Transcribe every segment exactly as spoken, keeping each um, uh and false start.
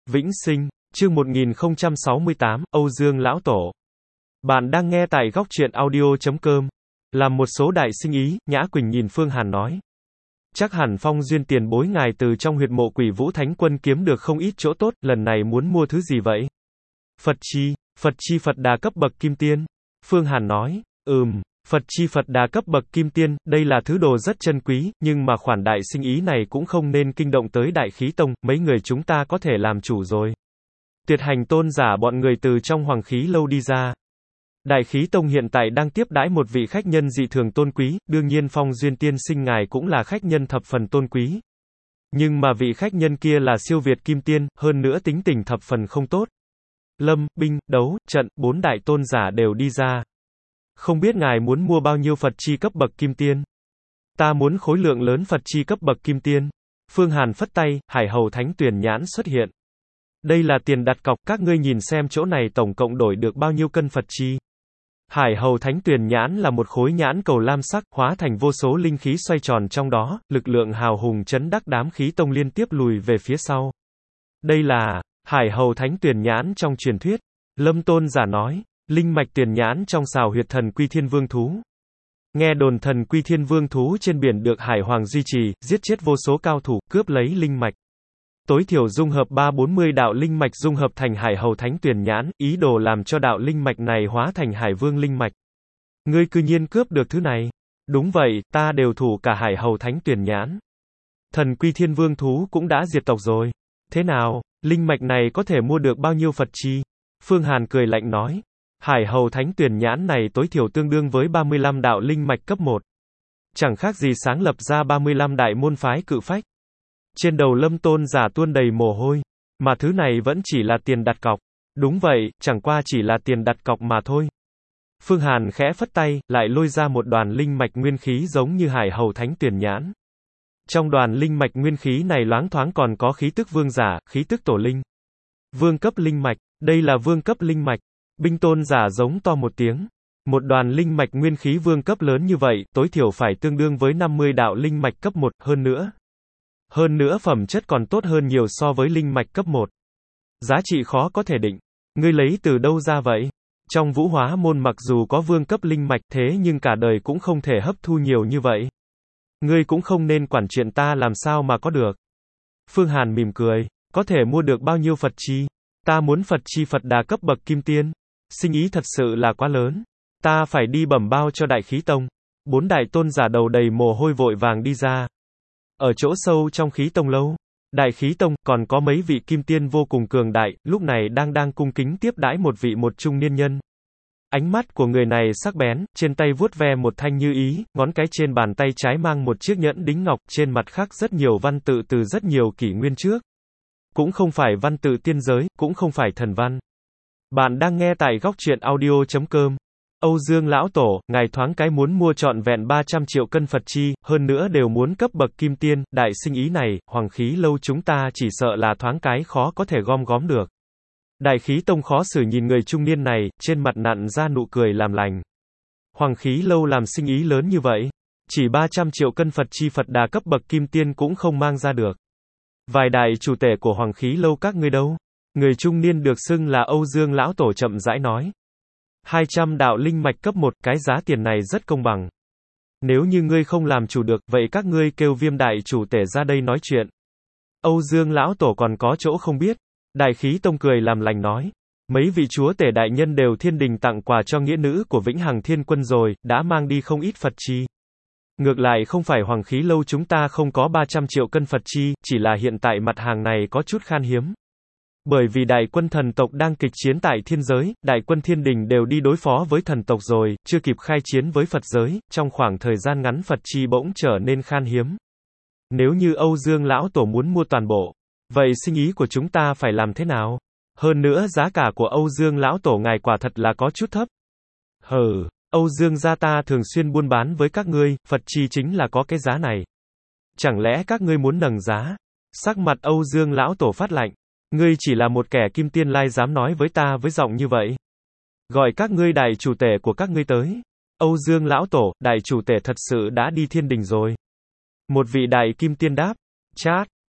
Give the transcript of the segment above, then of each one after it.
Vĩnh sinh, chương một nghìn không trăm sáu mươi tám, Âu Dương Lão Tổ. Bạn đang nghe tại góc truyện audio chấm com. Làm một số đại sinh ý, Nhã Quỳnh nhìn Phương Hàn nói. Chắc hẳn Phong Duyên tiền bối ngài từ trong huyệt mộ Quỷ Vũ Thánh Quân kiếm được không ít chỗ tốt, lần này muốn mua thứ gì vậy? Phật chi, Phật chi Phật Đà cấp bậc kim tiên. Phương Hàn nói, ừm, Phật chi Phật Đà cấp bậc kim tiên, đây là thứ đồ rất chân quý, nhưng mà khoản đại sinh ý này cũng không nên kinh động tới Đại Khí Tông, mấy người chúng ta có thể làm chủ rồi. Tuyệt Hành tôn giả bọn người từ trong Hoàng Khí Lâu đi ra. Đại Khí Tông hiện tại đang tiếp đãi một vị khách nhân dị thường tôn quý, đương nhiên Phong Duyên tiên sinh ngài cũng là khách nhân thập phần tôn quý. Nhưng mà vị khách nhân kia là siêu việt kim tiên, hơn nữa tính tình thập phần không tốt. Lâm, binh, đấu, trận, bốn đại tôn giả đều đi ra. Không biết ngài muốn mua bao nhiêu Phật chi cấp bậc kim tiên? Ta muốn khối lượng lớn Phật chi cấp bậc kim tiên. Phương Hàn phất tay, Hải Hầu Thánh Tuyền Nhãn xuất hiện. Đây là tiền đặt cọc, các ngươi nhìn xem chỗ này tổng cộng đổi được bao nhiêu cân Phật chi. Hải Hầu Thánh Tuyền Nhãn là một khối nhãn cầu lam sắc, hóa thành vô số linh khí xoay tròn trong đó, lực lượng hào hùng chấn đắc đám khí tông liên tiếp lùi về phía sau. Đây là Hải Hầu Thánh Tuyền Nhãn trong truyền thuyết. Lâm tôn giả nói, linh mạch tuyền nhãn trong xào huyệt thần Quy Thiên Vương thú. Nghe đồn thần Quy Thiên Vương thú trên biển được Hải Hoàng duy trì, giết chết vô số cao thủ, cướp lấy linh mạch. Tối thiểu dung hợp ba bốn mươi đạo linh mạch dung hợp thành Hải Hầu Thánh Tuyền Nhãn, ý đồ làm cho đạo linh mạch này hóa thành Hải Vương linh mạch. Ngươi cư nhiên cướp được thứ này. Đúng vậy, ta đều thủ cả Hải Hầu Thánh Tuyền Nhãn. Thần Quy Thiên Vương thú cũng đã diệt tộc rồi. Thế nào, linh mạch này có thể mua được bao nhiêu Phật chi? Phương Hàn cười lạnh nói. Hải Hầu Thánh Tuyền Nhãn này tối thiểu tương đương với ba mươi lăm đạo linh mạch cấp một. Chẳng khác gì sáng lập ra ba mươi lăm đại môn phái cự phách. Trên đầu Lâm tôn giả tuôn đầy mồ hôi. Mà thứ này vẫn chỉ là tiền đặt cọc. Đúng vậy, chẳng qua chỉ là tiền đặt cọc mà thôi. Phương Hàn khẽ phất tay, lại lôi ra một đoàn linh mạch nguyên khí giống như Hải Hầu Thánh Tuyền Nhãn. Trong đoàn linh mạch nguyên khí này loáng thoáng còn có khí tức vương giả, khí tức tổ linh. Vương cấp linh mạch, đây là vương cấp linh mạch. Binh tôn giả giống to một tiếng. Một đoàn linh mạch nguyên khí vương cấp lớn như vậy, tối thiểu phải tương đương với năm mươi đạo linh mạch cấp một, hơn nữa. Hơn nữa phẩm chất còn tốt hơn nhiều so với linh mạch cấp một. Giá trị khó có thể định. Ngươi lấy từ đâu ra vậy? Trong Vũ Hóa môn mặc dù có vương cấp linh mạch thế nhưng cả đời cũng không thể hấp thu nhiều như vậy. Ngươi cũng không nên quản chuyện ta làm sao mà có được. Phương Hàn mỉm cười. Có thể mua được bao nhiêu Phật chi? Ta muốn Phật chi Phật Đà cấp bậc kim tiên. Sinh ý thật sự là quá lớn. Ta phải đi bẩm bao cho Đại Khí Tông. Bốn đại tôn giả đầu đầy mồ hôi vội vàng đi ra. Ở chỗ sâu trong Khí Tông lâu, Đại Khí Tông còn có mấy vị kim tiên vô cùng cường đại, lúc này đang đang cung kính tiếp đãi một vị một trung niên nhân. Ánh mắt của người này sắc bén, trên tay vuốt ve một thanh như ý, ngón cái trên bàn tay trái mang một chiếc nhẫn đính ngọc, trên mặt khắc rất nhiều văn tự từ rất nhiều kỷ nguyên trước. Cũng không phải văn tự tiên giới, cũng không phải thần văn. Bạn đang nghe tại góc truyện audio chấm com. Âu Dương Lão Tổ, ngài thoáng cái muốn mua trọn vẹn ba trăm triệu cân Phật chi, hơn nữa đều muốn cấp bậc kim tiên, đại sinh ý này, Hoàng Khí Lâu chúng ta chỉ sợ là thoáng cái khó có thể gom góm được. Đại Khí Tông khó xử nhìn người trung niên này, trên mặt nặn ra nụ cười làm lành. Hoàng Khí Lâu làm sinh ý lớn như vậy, chỉ ba trăm triệu cân Phật chi Phật Đà cấp bậc kim tiên cũng không mang ra được. Vài đại chủ tể của Hoàng Khí Lâu các ngươi đâu? Người trung niên được xưng là Âu Dương Lão Tổ chậm rãi nói. hai trăm đạo linh mạch cấp một, cái giá tiền này rất công bằng. Nếu như ngươi không làm chủ được, vậy các ngươi kêu Viêm đại chủ tể ra đây nói chuyện. Âu Dương Lão Tổ còn có chỗ không biết. Đại Khí Tông cười làm lành nói. Mấy vị chúa tể đại nhân đều thiên đình tặng quà cho nghĩa nữ của Vĩnh Hằng Thiên Quân rồi, đã mang đi không ít Phật chi. Ngược lại không phải Hoàng Khí Lâu chúng ta không có ba trăm triệu cân Phật chi, chỉ là hiện tại mặt hàng này có chút khan hiếm. Bởi vì đại quân thần tộc đang kịch chiến tại thiên giới, đại quân thiên đình đều đi đối phó với thần tộc rồi, chưa kịp khai chiến với Phật giới, trong khoảng thời gian ngắn Phật chi bỗng trở nên khan hiếm. Nếu như Âu Dương Lão Tổ muốn mua toàn bộ, vậy sinh ý của chúng ta phải làm thế nào? Hơn nữa giá cả của Âu Dương Lão Tổ ngài quả thật là có chút thấp. Hừ, Âu Dương gia ta thường xuyên buôn bán với các ngươi, Phật chi chính là có cái giá này. Chẳng lẽ các ngươi muốn nâng giá? Sắc mặt Âu Dương Lão Tổ phát lạnh. Ngươi chỉ là một kẻ kim tiên lai dám nói với ta với giọng như vậy. Gọi các ngươi đại chủ tể của các ngươi tới. Âu Dương Lão Tổ, đại chủ tể thật sự đã đi thiên đình rồi. Một vị đại kim tiên đáp. Chát,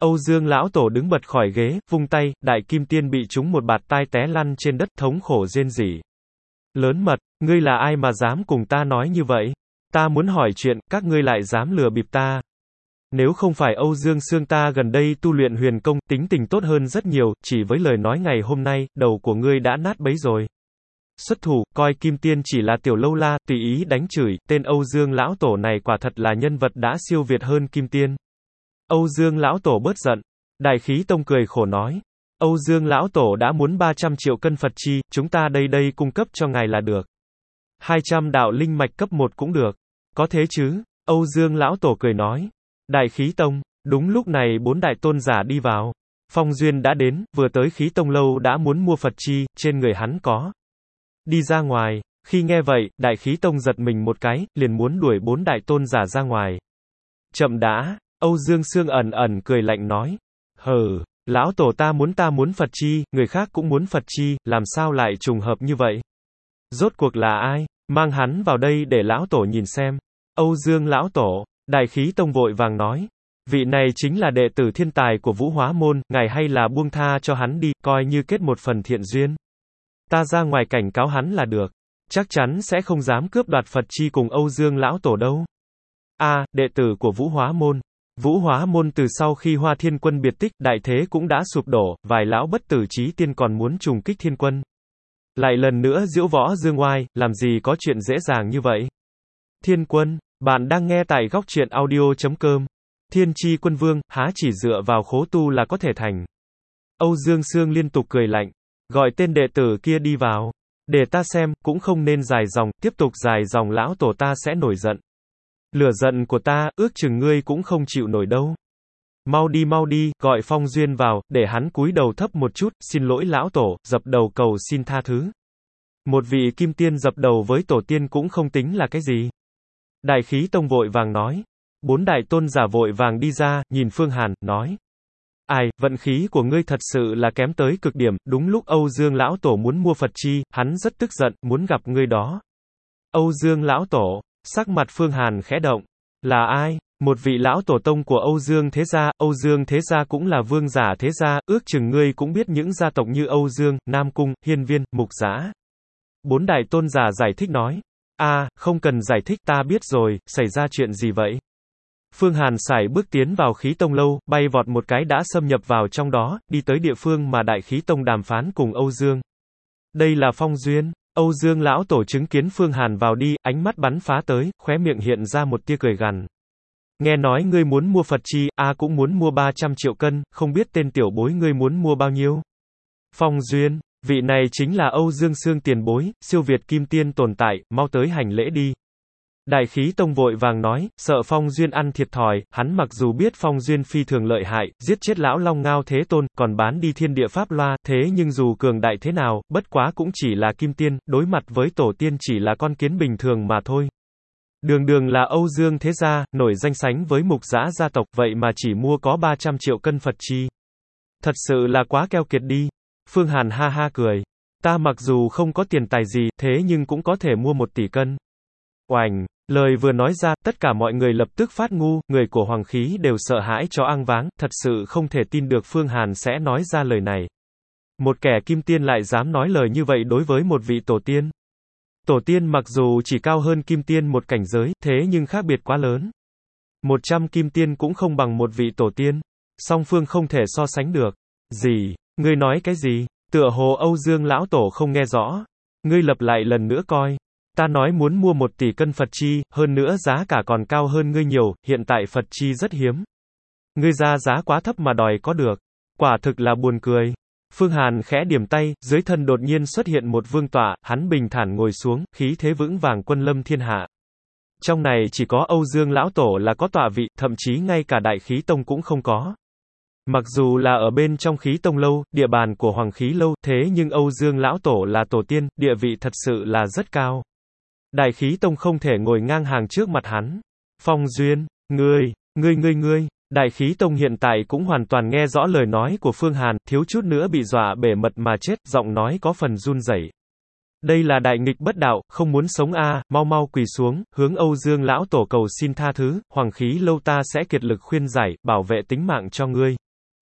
Âu Dương lão tổ đứng bật khỏi ghế, vung tay, đại kim tiên bị trúng một bạt tai té lăn trên đất, thống khổ rên rỉ. Lớn mật, ngươi là ai mà dám cùng ta nói như vậy? Ta muốn hỏi chuyện, các ngươi lại dám lừa bịp ta. Nếu không phải Âu Dương Sương ta gần đây tu luyện huyền công, tính tình tốt hơn rất nhiều, chỉ với lời nói ngày hôm nay, đầu của ngươi đã nát bấy rồi. Xuất thủ, coi kim tiên chỉ là tiểu lâu la, tùy ý đánh chửi, tên Âu Dương lão tổ này quả thật là nhân vật đã siêu việt hơn kim tiên. Âu Dương lão tổ bớt giận. Đại Khí Tông cười khổ nói. Âu Dương lão tổ đã muốn ba trăm triệu cân Phật chi, chúng ta đây đây cung cấp cho ngài là được. hai trăm đạo linh mạch cấp một cũng được. Có thế chứ? Âu Dương lão tổ cười nói. Đại Khí Tông, đúng lúc này bốn đại tôn giả đi vào. Phong Duyên đã đến, vừa tới Khí Tông lâu đã muốn mua Phật chi, trên người hắn có. Đi ra ngoài, khi nghe vậy, Đại Khí Tông giật mình một cái, liền muốn đuổi bốn đại tôn giả ra ngoài. Chậm đã, Âu Dương Sương ẩn ẩn cười lạnh nói. Hừ, lão tổ ta muốn ta muốn Phật chi, người khác cũng muốn Phật chi, làm sao lại trùng hợp như vậy? Rốt cuộc là ai? Mang hắn vào đây để lão tổ nhìn xem. Âu Dương lão tổ, Đại Khí Tông vội vàng nói. Vị này chính là đệ tử thiên tài của Vũ Hóa Môn, ngài hay là buông tha cho hắn đi, coi như kết một phần thiện duyên. Ta ra ngoài cảnh cáo hắn là được. Chắc chắn sẽ không dám cướp đoạt Phật chi cùng Âu Dương lão tổ đâu. A, à, đệ tử của Vũ Hóa Môn. Vũ Hóa Môn từ sau khi Hoa Thiên Quân biệt tích, đại thế cũng đã sụp đổ, vài lão bất tử chí tiên còn muốn trùng kích Thiên Quân. Lại lần nữa diễu võ dương oai, làm gì có chuyện dễ dàng như vậy. Thiên Quân, bạn đang nghe tại góc truyện audio chấm com. Thiên Chi Quân Vương, há chỉ dựa vào khố tu là có thể thành. Âu Dương Sương liên tục cười lạnh. Gọi tên đệ tử kia đi vào. Để ta xem, cũng không nên dài dòng, tiếp tục dài dòng lão tổ ta sẽ nổi giận. Lửa giận của ta, ước chừng ngươi cũng không chịu nổi đâu. Mau đi mau đi, gọi Phong Duyên vào, để hắn cúi đầu thấp một chút, xin lỗi lão tổ, dập đầu cầu xin tha thứ. Một vị kim tiên dập đầu với tổ tiên cũng không tính là cái gì. Đại Khí Tông vội vàng nói. Bốn đại tôn giả vội vàng đi ra, nhìn Phương Hàn, nói. Ai, vận khí của ngươi thật sự là kém tới cực điểm, đúng lúc Âu Dương lão tổ muốn mua Phật chi, hắn rất tức giận, muốn gặp ngươi đó. Âu Dương lão tổ, sắc mặt Phương Hàn khẽ động. Là ai? Một vị lão tổ tông của Âu Dương thế gia, Âu Dương thế gia cũng là vương giả thế gia, ước chừng ngươi cũng biết những gia tộc như Âu Dương, Nam Cung, Hiên Viên, Mục Giã. Bốn đại tôn giả giải thích nói. A, à, không cần giải thích, ta biết rồi, xảy ra chuyện gì vậy? Phương Hàn sải bước tiến vào Khí Tông lâu, bay vọt một cái đã xâm nhập vào trong đó, đi tới địa phương mà Đại Khí Tông đàm phán cùng Âu Dương. Đây là Phong Duyên. Âu Dương lão tổ chứng kiến Phương Hàn vào đi, ánh mắt bắn phá tới, khóe miệng hiện ra một tia cười gằn. Nghe nói ngươi muốn mua Phật chi, a cũng muốn mua ba trăm triệu cân, không biết tên tiểu bối ngươi muốn mua bao nhiêu? Phong Duyên, vị này chính là Âu Dương Sương tiền bối, siêu việt kim tiên tồn tại, mau tới hành lễ đi. Đại Khí Tông vội vàng nói, sợ Phong Duyên ăn thiệt thòi, hắn mặc dù biết Phong Duyên phi thường lợi hại, giết chết lão Long Ngao Thế Tôn, còn bán đi thiên địa pháp loa, thế nhưng dù cường đại thế nào, bất quá cũng chỉ là kim tiên, đối mặt với tổ tiên chỉ là con kiến bình thường mà thôi. Đường đường là Âu Dương thế gia, nổi danh sánh với Mục Giã gia tộc, vậy mà chỉ mua có ba trăm triệu cân Phật chi. Thật sự là quá keo kiệt đi. Phương Hàn ha ha cười. Ta mặc dù không có tiền tài gì, thế nhưng cũng có thể mua một tỷ cân. Oành, lời vừa nói ra, tất cả mọi người lập tức phát ngu, người của Hoàng Khí đều sợ hãi cho ăng váng, thật sự không thể tin được Phương Hàn sẽ nói ra lời này. Một kẻ kim tiên lại dám nói lời như vậy đối với một vị tổ tiên. Tổ tiên mặc dù chỉ cao hơn kim tiên một cảnh giới, thế nhưng khác biệt quá lớn. Một trăm kim tiên cũng không bằng một vị tổ tiên. Song phương không thể so sánh được. Gì? Ngươi nói cái gì? Tựa hồ Âu Dương lão tổ không nghe rõ. Ngươi lặp lại lần nữa coi. Ta nói muốn mua một tỷ cân Phật chi, hơn nữa giá cả còn cao hơn ngươi nhiều, hiện tại Phật chi rất hiếm. Ngươi ra giá quá thấp mà đòi có được. Quả thực là buồn cười. Phương Hàn khẽ điểm tay, dưới thân đột nhiên xuất hiện một vương tọa, hắn bình thản ngồi xuống, khí thế vững vàng quân lâm thiên hạ. Trong này chỉ có Âu Dương lão tổ là có tọa vị, thậm chí ngay cả Đại Khí Tông cũng không có. Mặc dù là ở bên trong Khí Tông lâu, địa bàn của Hoàng Khí lâu, thế nhưng Âu Dương lão tổ là tổ tiên, địa vị thật sự là rất cao. Đại Khí Tông không thể ngồi ngang hàng trước mặt hắn. Phong Duyên, ngươi, ngươi ngươi ngươi. Đại Khí Tông hiện tại cũng hoàn toàn nghe rõ lời nói của Phương Hàn, thiếu chút nữa bị dọa bể mật mà chết, giọng nói có phần run rẩy. Đây là đại nghịch bất đạo, không muốn sống a, à, mau mau quỳ xuống, hướng Âu Dương lão tổ cầu xin tha thứ, Hoàng Khí lâu ta sẽ kiệt lực khuyên giải, bảo vệ tính mạng cho ngươi.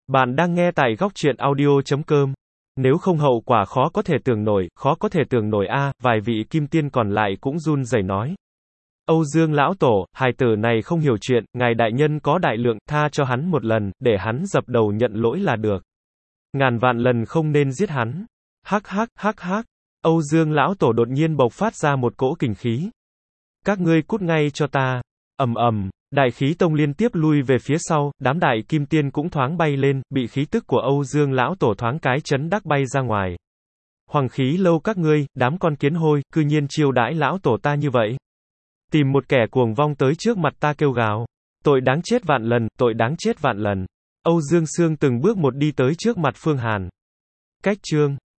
Bạn đang nghe tại góc truyện audio chấm com. Nếu không hậu quả khó có thể tưởng nổi, khó có thể tưởng nổi a, vài vị kim tiên còn lại cũng run rẩy nói. Âu Dương lão tổ, hài tử này không hiểu chuyện, ngài đại nhân có đại lượng, tha cho hắn một lần, để hắn dập đầu nhận lỗi là được. Ngàn vạn lần không nên giết hắn. Hắc hắc, hắc hắc. Âu Dương lão tổ đột nhiên bộc phát ra một cỗ kình khí. Các ngươi cút ngay cho ta. Ầm ầm, đại khí tông liên tiếp lui về phía sau, đám đại kim tiên cũng thoáng bay lên, bị khí tức của Âu Dương lão tổ thoáng cái chấn đắc bay ra ngoài. Hoàng khí lâu các ngươi, đám con kiến hôi, cư nhiên chiêu đãi lão tổ ta như vậy. Tìm một kẻ cuồng vong tới trước mặt ta kêu gào. Tội đáng chết vạn lần, tội đáng chết vạn lần. Âu Dương Sương từng bước một đi tới trước mặt Phương Hàn. Cách chương